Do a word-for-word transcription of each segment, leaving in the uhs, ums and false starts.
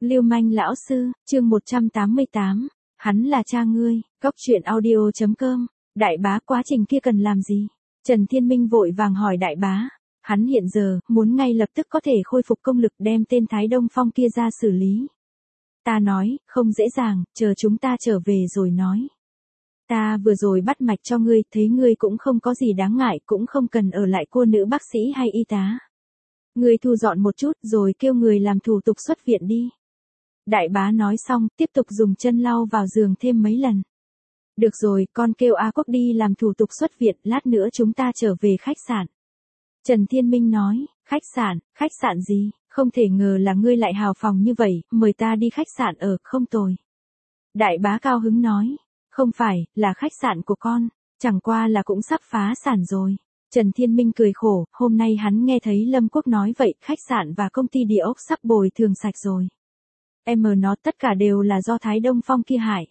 Lưu manh lão sư, chương một trăm tám mươi tám, hắn là cha ngươi, góc truyện audio chấm com, đại bá quá trình kia cần làm gì? Trần Thiên Minh vội vàng hỏi đại bá, hắn hiện giờ, muốn ngay lập tức có thể khôi phục công lực đem tên Thái Đông Phong kia ra xử lý. Ta nói, không dễ dàng, chờ chúng ta trở về rồi nói. Ta vừa rồi bắt mạch cho ngươi, thấy ngươi cũng không có gì đáng ngại, cũng không cần ở lại cô nữ bác sĩ hay y tá. Ngươi thu dọn một chút rồi kêu người làm thủ tục xuất viện đi. Đại bá nói xong, tiếp tục dùng chân lau vào giường thêm mấy lần. Được rồi, con kêu A Quốc đi làm thủ tục xuất viện, lát nữa chúng ta trở về khách sạn. Trần Thiên Minh nói, khách sạn, khách sạn gì, không thể ngờ là ngươi lại hào phóng như vậy, mời ta đi khách sạn ở, không tồi. Đại bá cao hứng nói, không phải, là khách sạn của con, chẳng qua là cũng sắp phá sản rồi. Trần Thiên Minh cười khổ, hôm nay hắn nghe thấy Lâm Quốc nói vậy, khách sạn và công ty địa ốc sắp bồi thường sạch rồi. Em mờ nó tất cả đều là do Thái Đông Phong kia hại.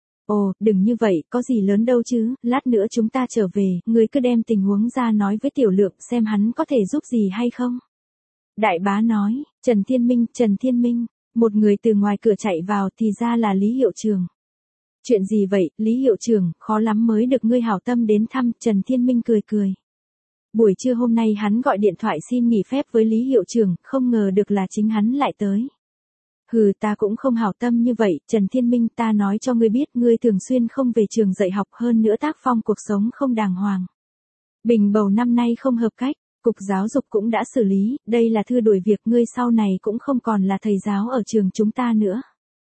Ồ, đừng như vậy, có gì lớn đâu chứ, lát nữa chúng ta trở về, ngươi cứ đem tình huống ra nói với Tiểu Lượng xem hắn có thể giúp gì hay không. Đại bá nói, Trần Thiên Minh, Trần Thiên Minh, một người từ ngoài cửa chạy vào thì ra là Lý Hiệu Trường. Chuyện gì vậy, Lý Hiệu Trường, khó lắm mới được ngươi hảo tâm đến thăm, Trần Thiên Minh cười cười. Buổi trưa hôm nay hắn gọi điện thoại xin nghỉ phép với Lý Hiệu Trường, không ngờ được là chính hắn lại tới. Hừ, ta cũng không hảo tâm như vậy, Trần Thiên Minh, ta nói cho ngươi biết, ngươi thường xuyên không về trường dạy học, hơn nữa tác phong cuộc sống không đàng hoàng. Bình bầu năm nay không hợp cách, cục giáo dục cũng đã xử lý, đây là thư đuổi việc, ngươi sau này cũng không còn là thầy giáo ở trường chúng ta nữa.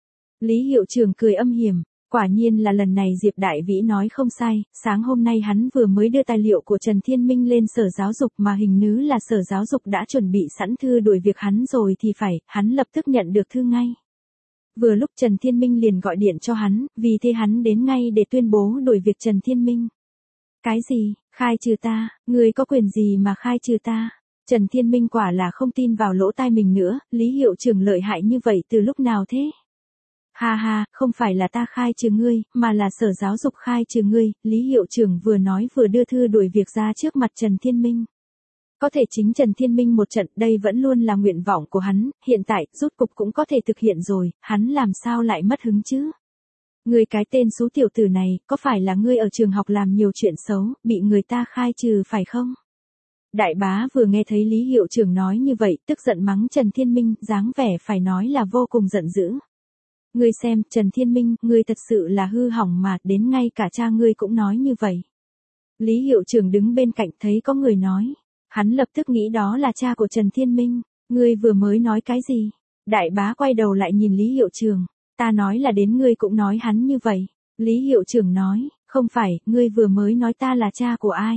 Lý Hiệu Trường cười âm hiểm, quả nhiên là lần này Diệp Đại Vĩ nói không sai, sáng hôm nay hắn vừa mới đưa tài liệu của Trần Thiên Minh lên sở giáo dục mà hình như là sở giáo dục đã chuẩn bị sẵn thư đuổi việc hắn rồi thì phải, hắn lập tức nhận được thư ngay. Vừa lúc Trần Thiên Minh liền gọi điện cho hắn, vì thế hắn đến ngay để tuyên bố đuổi việc Trần Thiên Minh. Cái gì, khai trừ ta, ngươi có quyền gì mà khai trừ ta? Trần Thiên Minh quả là không tin vào lỗ tai mình nữa, Lý Hiệu Trường lợi hại như vậy từ lúc nào thế? Ha ha, không phải là ta khai trừ ngươi, mà là sở giáo dục khai trừ ngươi, Lý Hiệu Trưởng vừa nói vừa đưa thư đuổi việc ra trước mặt Trần Thiên Minh. Có thể chính Trần Thiên Minh một trận, đây vẫn luôn là nguyện vọng của hắn, hiện tại, rút cục cũng có thể thực hiện rồi, hắn làm sao lại mất hứng chứ? Ngươi cái tên xú tiểu tử này, có phải là ngươi ở trường học làm nhiều chuyện xấu, bị người ta khai trừ phải không? Đại bá vừa nghe thấy Lý Hiệu Trưởng nói như vậy, tức giận mắng Trần Thiên Minh, dáng vẻ phải nói là vô cùng giận dữ. Ngươi xem, Trần Thiên Minh, ngươi thật sự là hư hỏng mà, đến ngay cả cha ngươi cũng nói như vậy. Lý Hiệu Trưởng đứng bên cạnh thấy có người nói. Hắn lập tức nghĩ đó là cha của Trần Thiên Minh. Ngươi vừa mới nói cái gì? Đại bá quay đầu lại nhìn Lý Hiệu Trưởng. Ta nói là đến ngươi cũng nói hắn như vậy. Lý Hiệu Trưởng nói, không phải, ngươi vừa mới nói ta là cha của ai?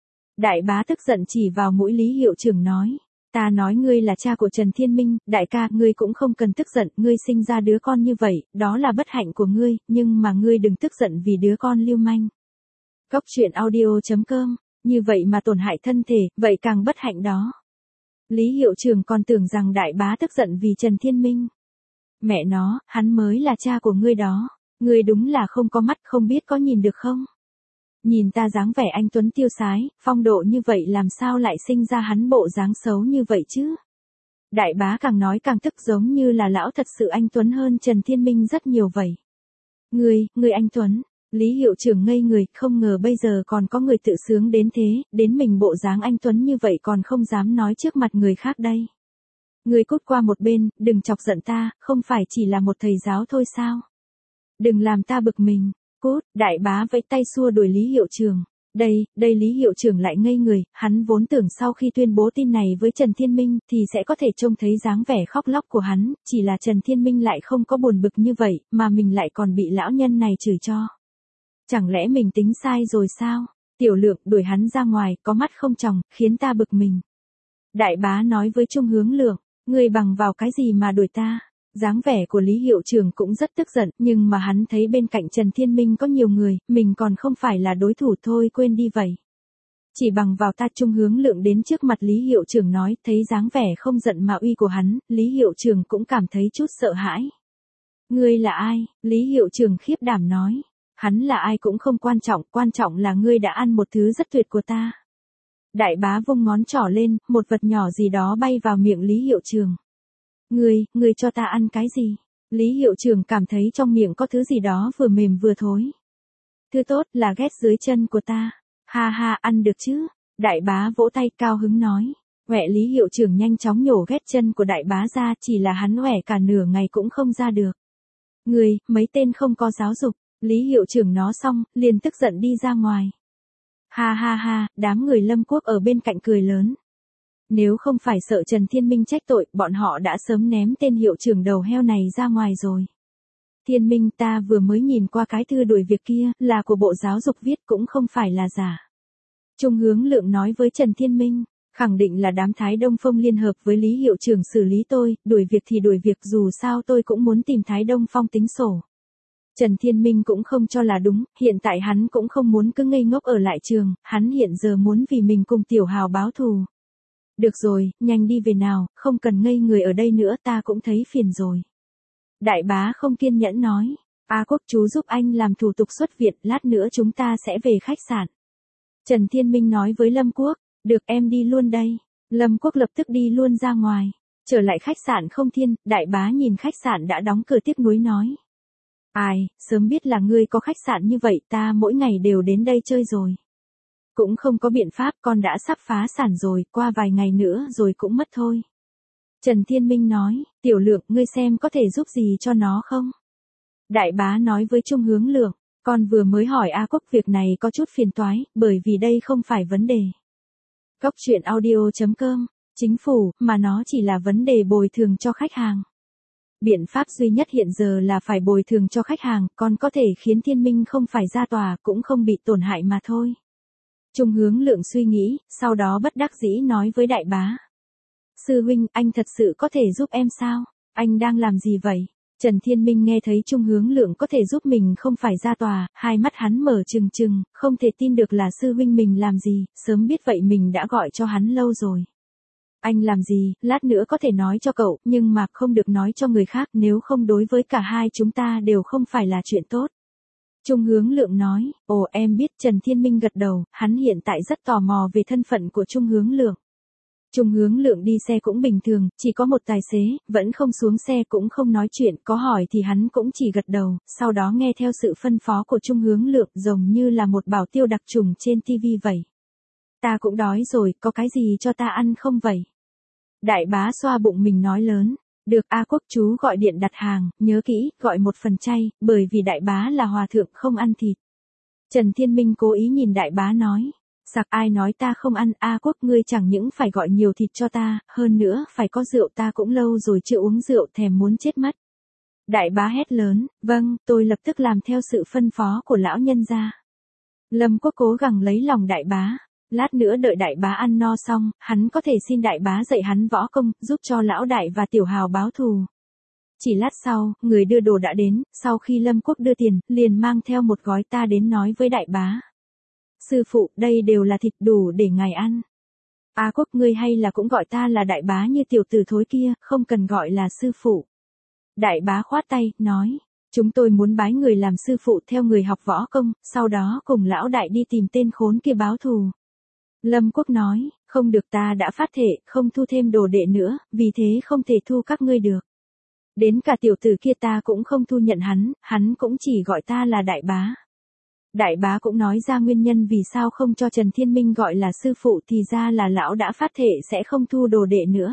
Đại bá tức giận chỉ vào mũi Lý Hiệu Trưởng nói. Ta nói ngươi là cha của Trần Thiên Minh, đại ca, ngươi cũng không cần tức giận, ngươi sinh ra đứa con như vậy, đó là bất hạnh của ngươi, nhưng mà ngươi đừng tức giận vì đứa con lưu manh. Góc truyện audio chấm com, như vậy mà tổn hại thân thể, vậy càng bất hạnh đó. Lý Hiệu Trường còn tưởng rằng đại bá tức giận vì Trần Thiên Minh. Mẹ nó, hắn mới là cha của ngươi đó, ngươi đúng là không có mắt, không biết có nhìn được không? Nhìn ta dáng vẻ anh tuấn tiêu sái, phong độ như vậy làm sao lại sinh ra hắn bộ dáng xấu như vậy chứ? Đại bá càng nói càng tức, giống như là lão thật sự anh tuấn hơn Trần Thiên Minh rất nhiều vậy. Ngươi, ngươi anh tuấn, Lý Hiệu Trưởng ngây người, không ngờ bây giờ còn có người tự sướng đến thế, đến mình bộ dáng anh tuấn như vậy còn không dám nói trước mặt người khác đây. Ngươi cút qua một bên, đừng chọc giận ta, không phải chỉ là một thầy giáo thôi sao? Đừng làm ta bực mình. Cút, đại bá vẫy tay xua đuổi Lý Hiệu Trường. Đây, đây Lý Hiệu Trường lại ngây người, hắn vốn tưởng sau khi tuyên bố tin này với Trần Thiên Minh thì sẽ có thể trông thấy dáng vẻ khóc lóc của hắn, chỉ là Trần Thiên Minh lại không có buồn bực như vậy, mà mình lại còn bị lão nhân này chửi cho. Chẳng lẽ mình tính sai rồi sao? Tiểu Lượng đuổi hắn ra ngoài, có mắt không tròng, khiến ta bực mình. Đại bá nói với Trung Hướng Lượng, ngươi bằng vào cái gì mà đuổi ta? Dáng vẻ của Lý Hiệu Trường cũng rất tức giận, nhưng mà hắn thấy bên cạnh Trần Thiên Minh có nhiều người, mình còn không phải là đối thủ thôi, quên đi vậy. Chỉ bằng vào ta. Trung Hướng Lượng đến trước mặt Lý Hiệu Trường nói, thấy dáng vẻ không giận mà uy của hắn, Lý Hiệu Trường cũng cảm thấy chút sợ hãi. Ngươi là ai? Lý Hiệu Trường khiếp đảm nói. Hắn là ai cũng không quan trọng, quan trọng là ngươi đã ăn một thứ rất tuyệt của ta. Đại bá vung ngón trỏ lên, một vật nhỏ gì đó bay vào miệng Lý Hiệu Trường. Ngươi, ngươi cho ta ăn cái gì? Lý hiệu trưởng cảm thấy trong miệng có thứ gì đó vừa mềm vừa thối. Thứ tốt là ghét dưới chân của ta. Ha ha, ăn được chứ? Đại bá vỗ tay cao hứng nói. Huệ Lý hiệu trưởng nhanh chóng nhổ ghét chân của đại bá ra, chỉ là hắn huệ cả nửa ngày cũng không ra được. Người, mấy tên không có giáo dục. Lý hiệu trưởng nó xong, liền tức giận đi ra ngoài. Ha ha ha, đám người Lâm Quốc ở bên cạnh cười lớn. Nếu không phải sợ Trần Thiên Minh trách tội, bọn họ đã sớm ném tên hiệu trưởng đầu heo này ra ngoài rồi. Thiên Minh, ta vừa mới nhìn qua cái thư đuổi việc kia, là của Bộ Giáo dục viết, cũng không phải là giả. Trung Hướng Lượng nói với Trần Thiên Minh, khẳng định là đám Thái Đông Phong liên hợp với Lý hiệu trưởng xử lý tôi, đuổi việc thì đuổi việc, dù sao tôi cũng muốn tìm Thái Đông Phong tính sổ. Trần Thiên Minh cũng không cho là đúng, hiện tại hắn cũng không muốn cứ ngây ngốc ở lại trường, hắn hiện giờ muốn vì mình cùng Tiểu Hào báo thù. Được rồi, nhanh đi về nào, không cần ngây người ở đây nữa, ta cũng thấy phiền rồi. Đại bá không kiên nhẫn nói, A Quốc chú giúp anh làm thủ tục xuất viện, lát nữa chúng ta sẽ về khách sạn. Trần Thiên Minh nói với Lâm Quốc, được em đi luôn đây. Lâm Quốc lập tức đi luôn ra ngoài, trở lại khách sạn Không Thiên, đại bá nhìn khách sạn đã đóng cửa tiếc nuối nói. Ai, sớm biết là ngươi có khách sạn như vậy, ta mỗi ngày đều đến đây chơi rồi. Cũng không có biện pháp, con đã sắp phá sản rồi, qua vài ngày nữa rồi cũng mất thôi. Trần Thiên Minh nói, Tiểu Lượng, ngươi xem có thể giúp gì cho nó không? Đại bá nói với Trung Hướng Lượng, con vừa mới hỏi A Quốc việc này có chút phiền toái, bởi vì đây không phải vấn đề. Góc truyện audio chấm com, chính phủ, mà nó chỉ là vấn đề bồi thường cho khách hàng. Biện pháp duy nhất hiện giờ là phải bồi thường cho khách hàng, còn có thể khiến Thiên Minh không phải ra tòa, cũng không bị tổn hại mà thôi. Trung Hướng Lượng suy nghĩ, sau đó bất đắc dĩ nói với đại bá. Sư huynh, anh thật sự có thể giúp em sao? Anh đang làm gì vậy? Trần Thiên Minh nghe thấy Trung Hướng Lượng có thể giúp mình không phải ra tòa, hai mắt hắn mở trừng trừng, không thể tin được là sư huynh mình làm gì, sớm biết vậy mình đã gọi cho hắn lâu rồi. Anh làm gì, lát nữa có thể nói cho cậu, nhưng mà không được nói cho người khác, nếu không đối với cả hai chúng ta đều không phải là chuyện tốt. Trung Hướng Lượng nói, ồ em biết. Trần Thiên Minh gật đầu, hắn hiện tại rất tò mò về thân phận của Trung Hướng Lượng. Trung Hướng Lượng đi xe cũng bình thường, chỉ có một tài xế, vẫn không xuống xe cũng không nói chuyện, có hỏi thì hắn cũng chỉ gật đầu, sau đó nghe theo sự phân phó của Trung Hướng Lượng, giống như là một bảo tiêu đặc trùng trên ti vi vậy. Ta cũng đói rồi, có cái gì cho ta ăn không vậy? Đại bá xoa bụng mình nói lớn, được A Quốc chú gọi điện đặt hàng, nhớ kỹ, gọi một phần chay, bởi vì đại bá là hòa thượng không ăn thịt. Trần Thiên Minh cố ý nhìn đại bá nói, sặc ai nói ta không ăn, A Quốc ngươi chẳng những phải gọi nhiều thịt cho ta, hơn nữa phải có rượu, ta cũng lâu rồi chưa uống rượu, thèm muốn chết mất. Đại bá hét lớn, vâng, tôi lập tức làm theo sự phân phó của lão nhân gia. Lâm Quốc cố gắng lấy lòng đại bá. Lát nữa đợi đại bá ăn no xong, hắn có thể xin đại bá dạy hắn võ công, giúp cho lão đại và Tiểu Hào báo thù. Chỉ lát sau, người đưa đồ đã đến, sau khi Lâm Quốc đưa tiền, liền mang theo một gói ta đến nói với đại bá. Sư phụ, đây đều là thịt đủ để ngài ăn. A Quốc ngươi hay là cũng gọi ta là đại bá như tiểu tử thối kia, không cần gọi là sư phụ. Đại bá khoát tay, nói, chúng tôi muốn bái người làm sư phụ theo người học võ công, sau đó cùng lão đại đi tìm tên khốn kia báo thù. Lâm Quốc nói, không được, ta đã phát thệ, không thu thêm đồ đệ nữa, vì thế không thể thu các ngươi được. Đến cả tiểu tử kia ta cũng không thu nhận hắn, hắn cũng chỉ gọi ta là đại bá. Đại bá cũng nói ra nguyên nhân vì sao không cho Trần Thiên Minh gọi là sư phụ, thì ra là lão đã phát thệ sẽ không thu đồ đệ nữa.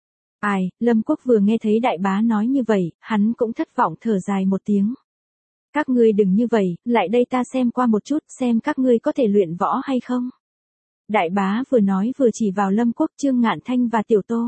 Ai, Lâm Quốc vừa nghe thấy đại bá nói như vậy, hắn cũng thất vọng thở dài một tiếng. Các ngươi đừng như vậy, lại đây ta xem qua một chút, xem các ngươi có thể luyện võ hay không. Đại bá vừa nói vừa chỉ vào Lâm Quốc, Trương Ngạn Thanh và Tiểu Tô.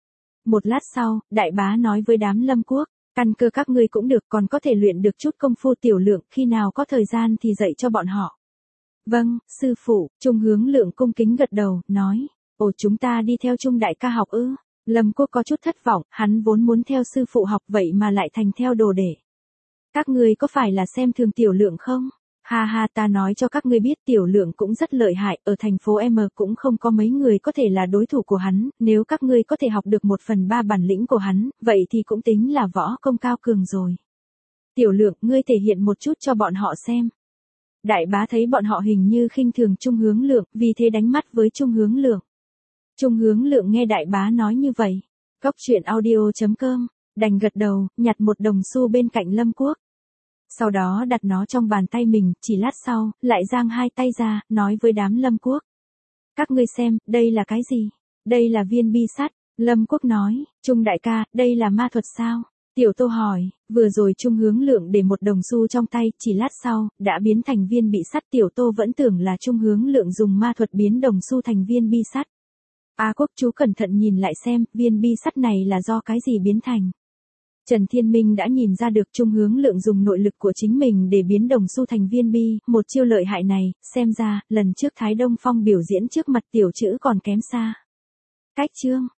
Một lát sau, đại bá nói với đám Lâm Quốc, căn cơ các ngươi cũng được, còn có thể luyện được chút công phu. Tiểu Lượng, khi nào có thời gian thì dạy cho bọn họ. Vâng, sư phụ. Trung Hướng Lượng cung kính gật đầu, nói, ồ chúng ta đi theo Trung đại ca học ư? Lâm Quốc có chút thất vọng, hắn vốn muốn theo sư phụ học vậy mà lại thành theo đồ đệ. Các ngươi có phải là xem thường Tiểu Lượng không? Ha ha, ta nói cho các ngươi biết, Tiểu Lượng cũng rất lợi hại, ở thành phố M cũng không có mấy người có thể là đối thủ của hắn, nếu các ngươi có thể học được một phần ba bản lĩnh của hắn, vậy thì cũng tính là võ công cao cường rồi. Tiểu Lượng, ngươi thể hiện một chút cho bọn họ xem. Đại bá thấy bọn họ hình như khinh thường Trung Hướng Lượng, vì thế đánh mắt với Trung Hướng Lượng. Trung Hướng Lượng nghe đại bá nói như vậy, Cóc truyện audio chấm com, đành gật đầu, nhặt một đồng xu bên cạnh Lâm Quốc. Sau đó đặt nó trong bàn tay mình, chỉ lát sau, lại giang hai tay ra, nói với đám Lâm Quốc. Các ngươi xem, đây là cái gì? Đây là viên bi sắt. Lâm Quốc nói, Trung đại ca, đây là ma thuật sao? Tiểu Tô hỏi, vừa rồi Trung Hướng Lượng để một đồng xu trong tay, chỉ lát sau, đã biến thành viên bị sắt. Tiểu Tô vẫn tưởng là Trung Hướng Lượng dùng ma thuật biến đồng xu thành viên bi sắt. A Quốc chú cẩn thận nhìn lại xem, viên bi sắt này là do cái gì biến thành. Trần Thiên Minh đã nhìn ra được Trung Hướng Lượng dùng nội lực của chính mình để biến đồng xu thành viên bi, một chiêu lợi hại này, xem ra, lần trước Thái Đông Phong biểu diễn trước mặt tiểu chữ còn kém xa. Cách chương